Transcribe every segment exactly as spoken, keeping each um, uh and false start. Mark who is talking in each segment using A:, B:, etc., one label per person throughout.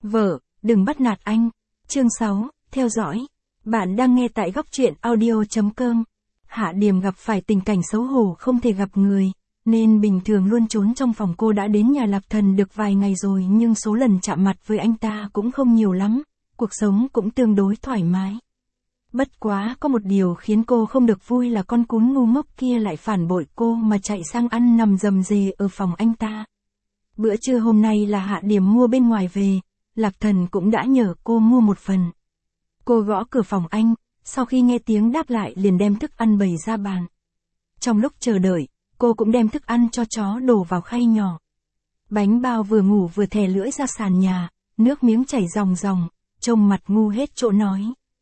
A: Vợ, đừng bắt nạt anh. Chương sáu, theo dõi. Bạn đang nghe tại góc truyện audio.com. Hạ Điềm gặp phải tình cảnh xấu hổ không thể gặp người, nên bình thường luôn trốn trong phòng. Cô đã đến nhà Lạc Thần được vài ngày rồi nhưng số lần chạm mặt với anh ta cũng không nhiều lắm, cuộc sống cũng tương đối thoải mái. Bất quá có một điều khiến cô không được vui là con cún ngu ngốc kia lại phản bội cô mà chạy sang ăn nằm rầm rề ở phòng anh ta. Bữa trưa hôm nay là Hạ Điềm mua bên ngoài về, Lạc Thần cũng đã nhờ cô mua một phần. Cô gõ cửa phòng anh, sau khi nghe tiếng đáp lại liền đem thức ăn bày ra bàn. Trong lúc chờ đợi, cô cũng đem thức ăn cho chó đổ vào khay nhỏ. Bánh bao vừa ngủ vừa thè lưỡi ra sàn nhà, nước miếng chảy ròng ròng, trông mặt ngu hết chỗ nói.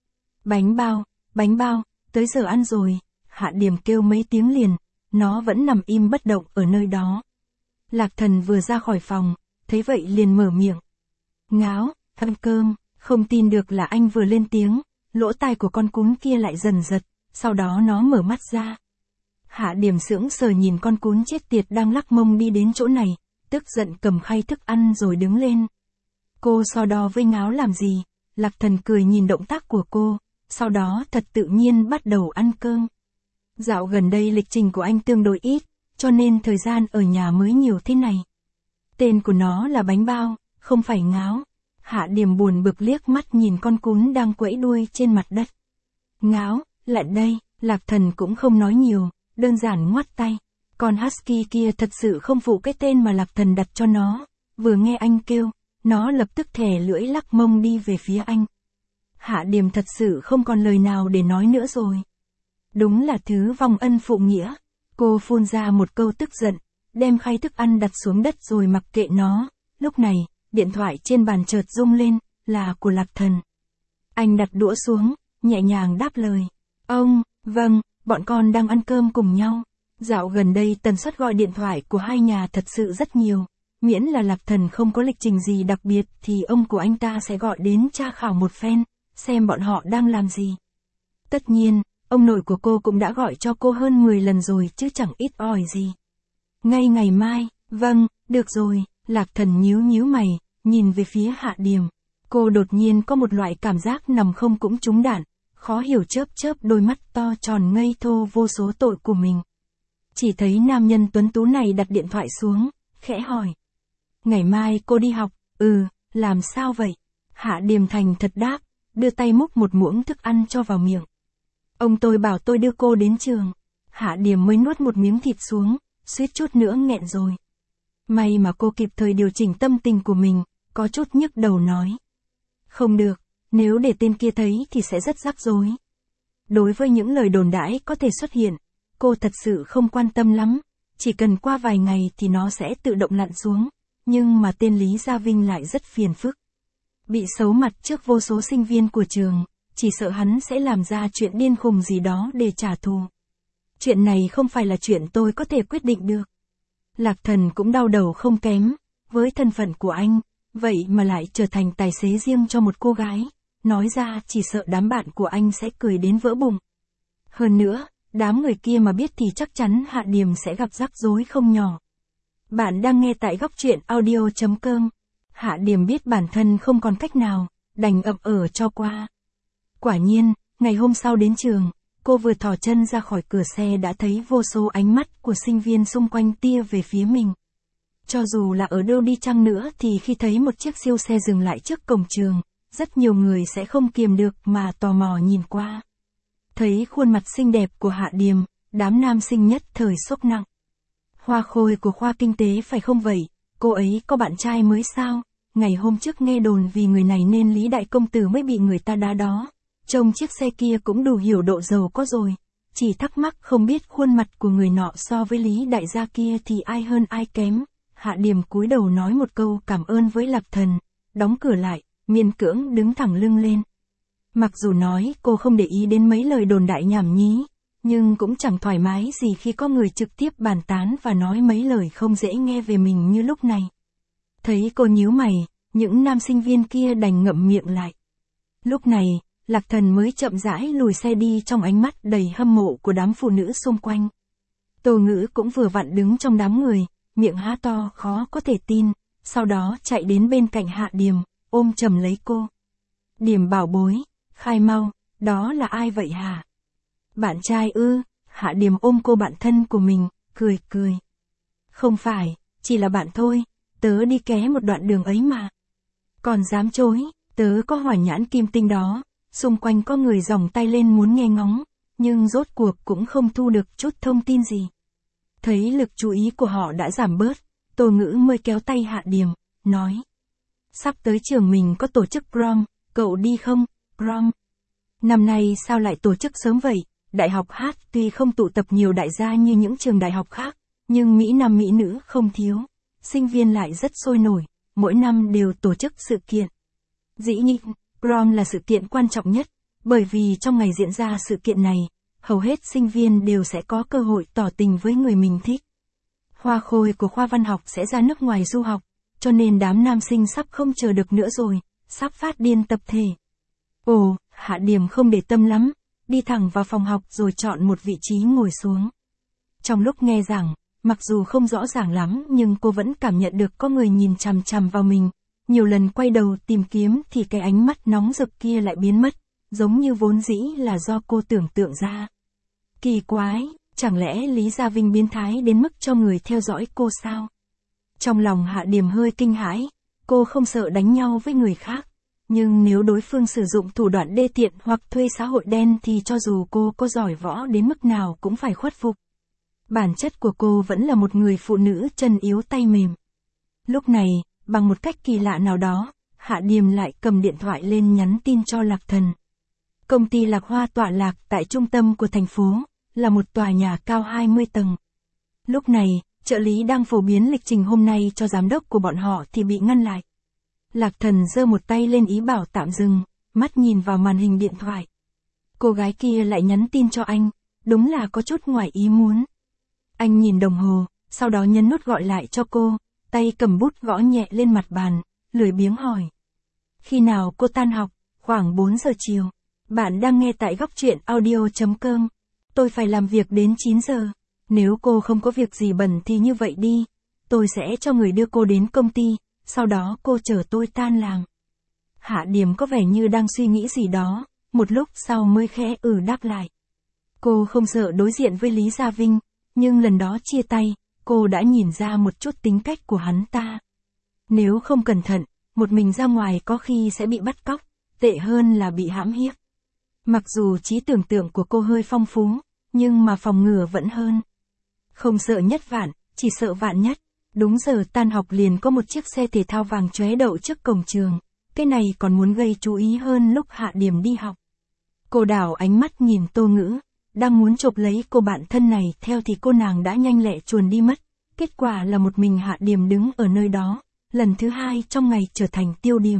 A: Bánh bao, bánh bao, tới giờ ăn rồi. Hạ Điềm kêu mấy tiếng liền, nó vẫn nằm im bất động ở nơi đó. Lạc Thần vừa ra khỏi phòng, thấy vậy liền mở miệng. Ngáo, ăn cơm. Không tin được là anh vừa lên tiếng, lỗ tai của con cún kia lại dần giật, sau đó nó mở mắt ra. Hạ Điềm sững sờ nhìn con cún chết tiệt đang lắc mông đi đến chỗ này, tức giận cầm khay thức ăn rồi đứng lên. Cô so đo với Ngáo làm gì? Lạc Thần cười nhìn động tác của cô, sau đó thật tự nhiên bắt đầu ăn cơm. Dạo gần đây lịch trình của anh tương đối ít, cho nên thời gian ở nhà mới nhiều thế này. Tên của nó là Bánh Bao, không phải Ngáo. Hạ Điềm buồn bực liếc mắt nhìn con cún đang quẫy đuôi trên mặt đất. Ngáo, lại đây. Lạc Thần cũng không nói nhiều, đơn giản ngoắt tay. Con husky kia thật sự không phụ cái tên mà Lạc Thần đặt cho nó, vừa nghe anh kêu, nó lập tức thè lưỡi lắc mông đi về phía anh. Hạ Điềm thật sự không còn lời nào để nói nữa rồi. Đúng là thứ vong ân phụ nghĩa. Cô phun ra một câu tức giận, đem khay thức ăn đặt xuống đất rồi mặc kệ nó. Lúc này, điện thoại trên bàn chợt rung lên, là của Lạc Thần. Anh đặt đũa xuống, nhẹ nhàng đáp lời. Ông, vâng, bọn con đang ăn cơm cùng nhau. Dạo gần đây tần suất gọi điện thoại của hai nhà thật sự rất nhiều. Miễn là Lạc Thần không có lịch trình gì đặc biệt thì ông của anh ta sẽ gọi đến tra khảo một phen, xem bọn họ đang làm gì. Tất nhiên, ông nội của cô cũng đã gọi cho cô hơn mười lần rồi chứ chẳng ít ỏi gì. Ngay ngày mai, vâng, được rồi. Lạc Thần nhíu nhíu mày, nhìn về phía Hạ Điềm. Cô đột nhiên có một loại cảm giác nằm không cũng trúng đạn, khó hiểu chớp chớp đôi mắt to tròn ngây thô vô số tội của mình. Chỉ thấy nam nhân tuấn tú này đặt điện thoại xuống, khẽ hỏi. Ngày mai cô đi học, ừ, làm sao vậy? Hạ Điềm thành thật đáp, đưa tay múc một muỗng thức ăn cho vào miệng. Ông tôi bảo tôi đưa cô đến trường. Hạ Điềm mới nuốt một miếng thịt xuống, suýt chút nữa nghẹn rồi. May mà cô kịp thời điều chỉnh tâm tình của mình, có chút nhức đầu nói. Không được, nếu để tên kia thấy thì sẽ rất rắc rối. Đối với những lời đồn đãi có thể xuất hiện, cô thật sự không quan tâm lắm, chỉ cần qua vài ngày thì nó sẽ tự động lặn xuống, nhưng mà tên Lý Gia Vinh lại rất phiền phức. Bị xấu mặt trước vô số sinh viên của trường, chỉ sợ hắn sẽ làm ra chuyện điên khùng gì đó để trả thù. Chuyện này không phải là chuyện tôi có thể quyết định được. Lạc Thần cũng đau đầu không kém, với thân phận của anh, vậy mà lại trở thành tài xế riêng cho một cô gái, nói ra chỉ sợ đám bạn của anh sẽ cười đến vỡ bụng. Hơn nữa, đám người kia mà biết thì chắc chắn Hạ Điềm sẽ gặp rắc rối không nhỏ. Bạn đang nghe tại góc truyện audio.com. Hạ Điềm biết bản thân không còn cách nào, đành ậm ờ cho qua. Quả nhiên, ngày hôm sau đến trường, cô vừa thò chân ra khỏi cửa xe đã thấy vô số ánh mắt của sinh viên xung quanh tia về phía mình. Cho dù là ở đâu đi chăng nữa thì khi thấy một chiếc siêu xe dừng lại trước cổng trường, rất nhiều người sẽ không kiềm được mà tò mò nhìn qua. Thấy khuôn mặt xinh đẹp của Hạ Điềm, đám nam sinh nhất thời sốc nặng. Hoa khôi của khoa kinh tế phải không vậy? Cô ấy có bạn trai mới sao? Ngày hôm trước nghe đồn vì người này nên Lý Đại Công Tử mới bị người ta đá đó. Trông chiếc xe kia cũng đủ hiểu độ giàu có rồi. Chỉ thắc mắc không biết khuôn mặt của người nọ so với Lý Đại gia kia thì ai hơn ai kém. Hạ Điềm cúi đầu nói một câu cảm ơn với Lạc Thần, đóng cửa lại, miễn cưỡng đứng thẳng lưng lên. Mặc dù nói cô không để ý đến mấy lời đồn đại nhảm nhí, nhưng cũng chẳng thoải mái gì khi có người trực tiếp bàn tán và nói mấy lời không dễ nghe về mình như lúc này. Thấy cô nhíu mày, những nam sinh viên kia đành ngậm miệng lại. Lúc này, Lạc Thần mới chậm rãi lùi xe đi trong ánh mắt đầy hâm mộ của đám phụ nữ xung quanh. Tô Ngữ cũng vừa vặn đứng trong đám người, miệng há to khó có thể tin, sau đó chạy đến bên cạnh Hạ Điềm, ôm chầm lấy cô. Điểm bảo bối, khai mau, đó là ai vậy hả? Bạn trai ư? Hạ Điềm ôm cô bạn thân của mình, cười cười. Không phải, chỉ là bạn thôi, tớ đi ké một đoạn đường ấy mà. Còn dám chối, tớ có hỏa nhãn kim tinh đó, xung quanh có người giòng tay lên muốn nghe ngóng, nhưng rốt cuộc cũng không thu được chút thông tin gì. Thấy lực chú ý của họ đã giảm bớt, Tô Ngữ mới kéo tay Hạ Điềm, nói. Sắp tới trường mình có tổ chức prom, cậu đi không, prom? Năm nay sao lại tổ chức sớm vậy? Đại học Hát tuy không tụ tập nhiều đại gia như những trường đại học khác, nhưng Mỹ Nam Mỹ nữ không thiếu. Sinh viên lại rất sôi nổi, mỗi năm đều tổ chức sự kiện. Dĩ nhiên, prom là sự kiện quan trọng nhất, bởi vì trong ngày diễn ra sự kiện này, hầu hết sinh viên đều sẽ có cơ hội tỏ tình với người mình thích. Hoa khôi của khoa văn học sẽ ra nước ngoài du học, cho nên đám nam sinh sắp không chờ được nữa rồi, sắp phát điên tập thể. Ồ, Hạ Điềm không để tâm lắm, đi thẳng vào phòng học rồi chọn một vị trí ngồi xuống. Trong lúc nghe giảng, mặc dù không rõ ràng lắm nhưng cô vẫn cảm nhận được có người nhìn chằm chằm vào mình. Nhiều lần quay đầu tìm kiếm thì cái ánh mắt nóng rực kia lại biến mất, giống như vốn dĩ là do cô tưởng tượng ra. Kỳ quái, chẳng lẽ Lý Gia Vinh biến thái đến mức cho người theo dõi cô sao? Trong lòng Hạ Điềm hơi kinh hãi, cô không sợ đánh nhau với người khác. Nhưng nếu đối phương sử dụng thủ đoạn đê tiện hoặc thuê xã hội đen thì cho dù cô có giỏi võ đến mức nào cũng phải khuất phục. Bản chất của cô vẫn là một người phụ nữ chân yếu tay mềm. Lúc này, bằng một cách kỳ lạ nào đó, Hạ Điềm lại cầm điện thoại lên nhắn tin cho Lạc Thần. Công ty Lạc Hoa tọa lạc tại trung tâm của thành phố, là một tòa nhà cao hai mươi tầng. Lúc này, trợ lý đang phổ biến lịch trình hôm nay cho giám đốc của bọn họ thì bị ngăn lại. Lạc Thần giơ một tay lên ý bảo tạm dừng, mắt nhìn vào màn hình điện thoại. Cô gái kia lại nhắn tin cho anh, đúng là có chút ngoài ý muốn. Anh nhìn đồng hồ, sau đó nhấn nút gọi lại cho cô, tay cầm bút gõ nhẹ lên mặt bàn, lười biếng hỏi. Khi nào cô tan học? Khoảng bốn giờ chiều. Bạn đang nghe tại góc truyện audio chấm com. Tôi phải làm việc đến chín giờ. Nếu cô không có việc gì bận thì như vậy đi. Tôi sẽ cho người đưa cô đến công ty, sau đó cô chở tôi tan làm. Hạ Điềm có vẻ như đang suy nghĩ gì đó, một lúc sau mới khẽ ừ đáp lại. Cô không sợ đối diện với Lý Gia Vinh, nhưng lần đó chia tay, cô đã nhìn ra một chút tính cách của hắn ta. Nếu không cẩn thận, một mình ra ngoài có khi sẽ bị bắt cóc, tệ hơn là bị hãm hiếp. Mặc dù trí tưởng tượng của cô hơi phong phú, nhưng mà phòng ngừa vẫn hơn. Không sợ nhất vạn, chỉ sợ vạn nhất. Đúng giờ tan học liền có một chiếc xe thể thao vàng chóe đậu trước cổng trường. Cái này còn muốn gây chú ý hơn lúc Hạ Điềm đi học. Cô đảo ánh mắt nhìn Tô Ngữ, đang muốn chộp lấy cô bạn thân này theo thì cô nàng đã nhanh lẹ chuồn đi mất. Kết quả là một mình Hạ Điềm đứng ở nơi đó, lần thứ hai trong ngày trở thành tiêu điểm.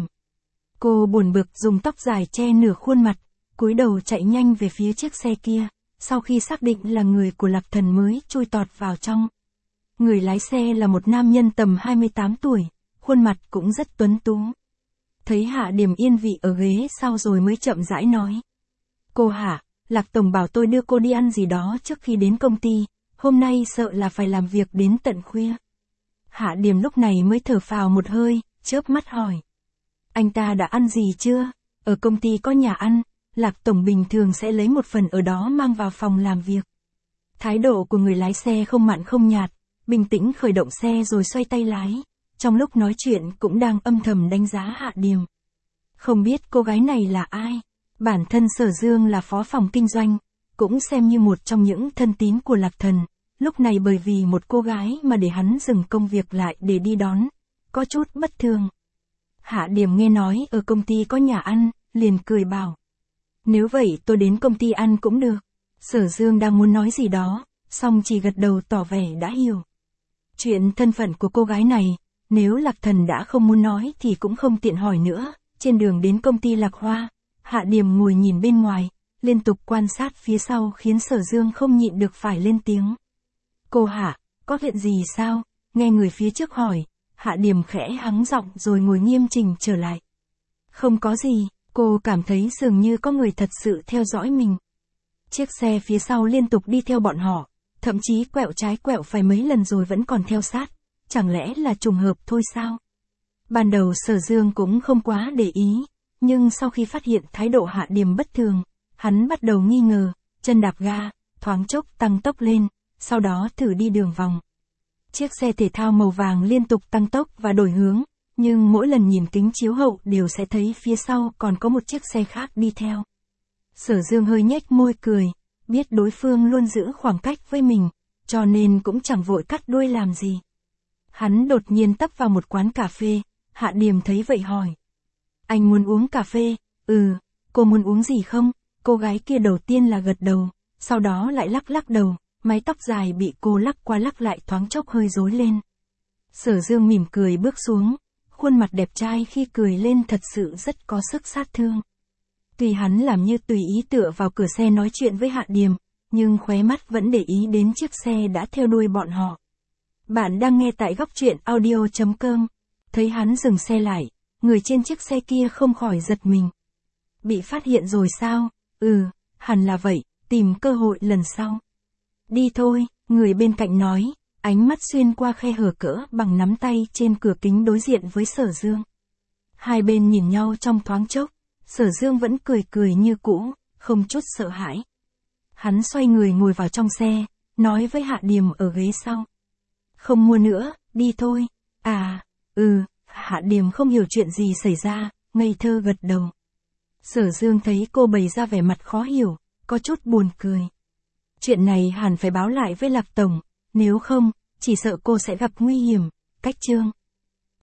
A: Cô buồn bực dùng tóc dài che nửa khuôn mặt, cúi đầu chạy nhanh về phía chiếc xe kia, sau khi xác định là người của Lạc Thần mới chui tọt vào trong. Người lái xe là một nam nhân tầm hai mươi tám tuổi, khuôn mặt cũng rất tuấn tú. Thấy Hạ Điềm yên vị ở ghế sau rồi mới chậm rãi nói. Cô Hạ, Lạc Tổng bảo tôi đưa cô đi ăn gì đó trước khi đến công ty, hôm nay sợ là phải làm việc đến tận khuya. Hạ Điềm lúc này mới thở phào một hơi, chớp mắt hỏi. Anh ta đã ăn gì chưa? Ở công ty có nhà ăn, Lạc Tổng bình thường sẽ lấy một phần ở đó mang vào phòng làm việc. Thái độ của người lái xe không mặn không nhạt, bình tĩnh khởi động xe rồi xoay tay lái. Trong lúc nói chuyện cũng đang âm thầm đánh giá Hạ Điềm. Không biết cô gái này là ai? Bản thân Sở Dương là phó phòng kinh doanh, cũng xem như một trong những thân tín của Lạc Thần. Lúc này bởi vì một cô gái mà để hắn dừng công việc lại để đi đón, có chút bất thường. Hạ Điềm nghe nói ở công ty có nhà ăn, liền cười bảo. Nếu vậy tôi đến công ty ăn cũng được. Sở Dương đang muốn nói gì đó, song chỉ gật đầu tỏ vẻ đã hiểu. Chuyện thân phận của cô gái này, nếu Lạc Thần đã không muốn nói thì cũng không tiện hỏi nữa. Trên đường đến công ty Lạc Hoa, Hạ Điềm ngồi nhìn bên ngoài, liên tục quan sát phía sau khiến Sở Dương không nhịn được phải lên tiếng. Cô Hạ, có chuyện gì sao? Nghe người phía trước hỏi, Hạ Điềm khẽ hắng giọng rồi ngồi nghiêm chỉnh trở lại. Không có gì, cô cảm thấy dường như có người thật sự theo dõi mình. Chiếc xe phía sau liên tục đi theo bọn họ, thậm chí quẹo trái quẹo phải mấy lần rồi vẫn còn theo sát. Chẳng lẽ là trùng hợp thôi sao? Ban đầu Sở Dương cũng không quá để ý, nhưng sau khi phát hiện thái độ Hạ Điềm bất thường, hắn bắt đầu nghi ngờ, chân đạp ga, thoáng chốc tăng tốc lên, sau đó thử đi đường vòng. Chiếc xe thể thao màu vàng liên tục tăng tốc và đổi hướng, nhưng mỗi lần nhìn kính chiếu hậu đều sẽ thấy phía sau còn có một chiếc xe khác đi theo. Sở Dương hơi nhếch môi cười, biết đối phương luôn giữ khoảng cách với mình, cho nên cũng chẳng vội cắt đuôi làm gì. Hắn đột nhiên tấp vào một quán cà phê, Hạ Điềm thấy vậy hỏi. Anh muốn uống cà phê? Ừ, cô muốn uống gì không? Cô gái kia đầu tiên là gật đầu, sau đó lại lắc lắc đầu, mái tóc dài bị cô lắc qua lắc lại thoáng chốc hơi rối lên. Sở Dương mỉm cười bước xuống, khuôn mặt đẹp trai khi cười lên thật sự rất có sức sát thương. Tuy hắn làm như tùy ý tựa vào cửa xe nói chuyện với Hạ Điềm, nhưng khóe mắt vẫn để ý đến chiếc xe đã theo đuôi bọn họ. Bạn đang nghe tại góc truyện audio chấm com. Thấy hắn dừng xe lại, người trên chiếc xe kia không khỏi giật mình. Bị phát hiện rồi sao? Ừ, hẳn là vậy, tìm cơ hội lần sau. Đi thôi, người bên cạnh nói, ánh mắt xuyên qua khe hở cỡ bằng nắm tay trên cửa kính đối diện với Sở Dương. Hai bên nhìn nhau trong thoáng chốc, Sở Dương vẫn cười cười như cũ, không chút sợ hãi. Hắn xoay người ngồi vào trong xe, nói với Hạ Điềm ở ghế sau. Không mua nữa, đi thôi. À, ừ, Hạ Điềm không hiểu chuyện gì xảy ra, ngây thơ gật đầu. Sở Dương thấy cô bày ra vẻ mặt khó hiểu, có chút buồn cười. Chuyện này hẳn phải báo lại với Lạc Tổng, nếu không, chỉ sợ cô sẽ gặp nguy hiểm, cách chương.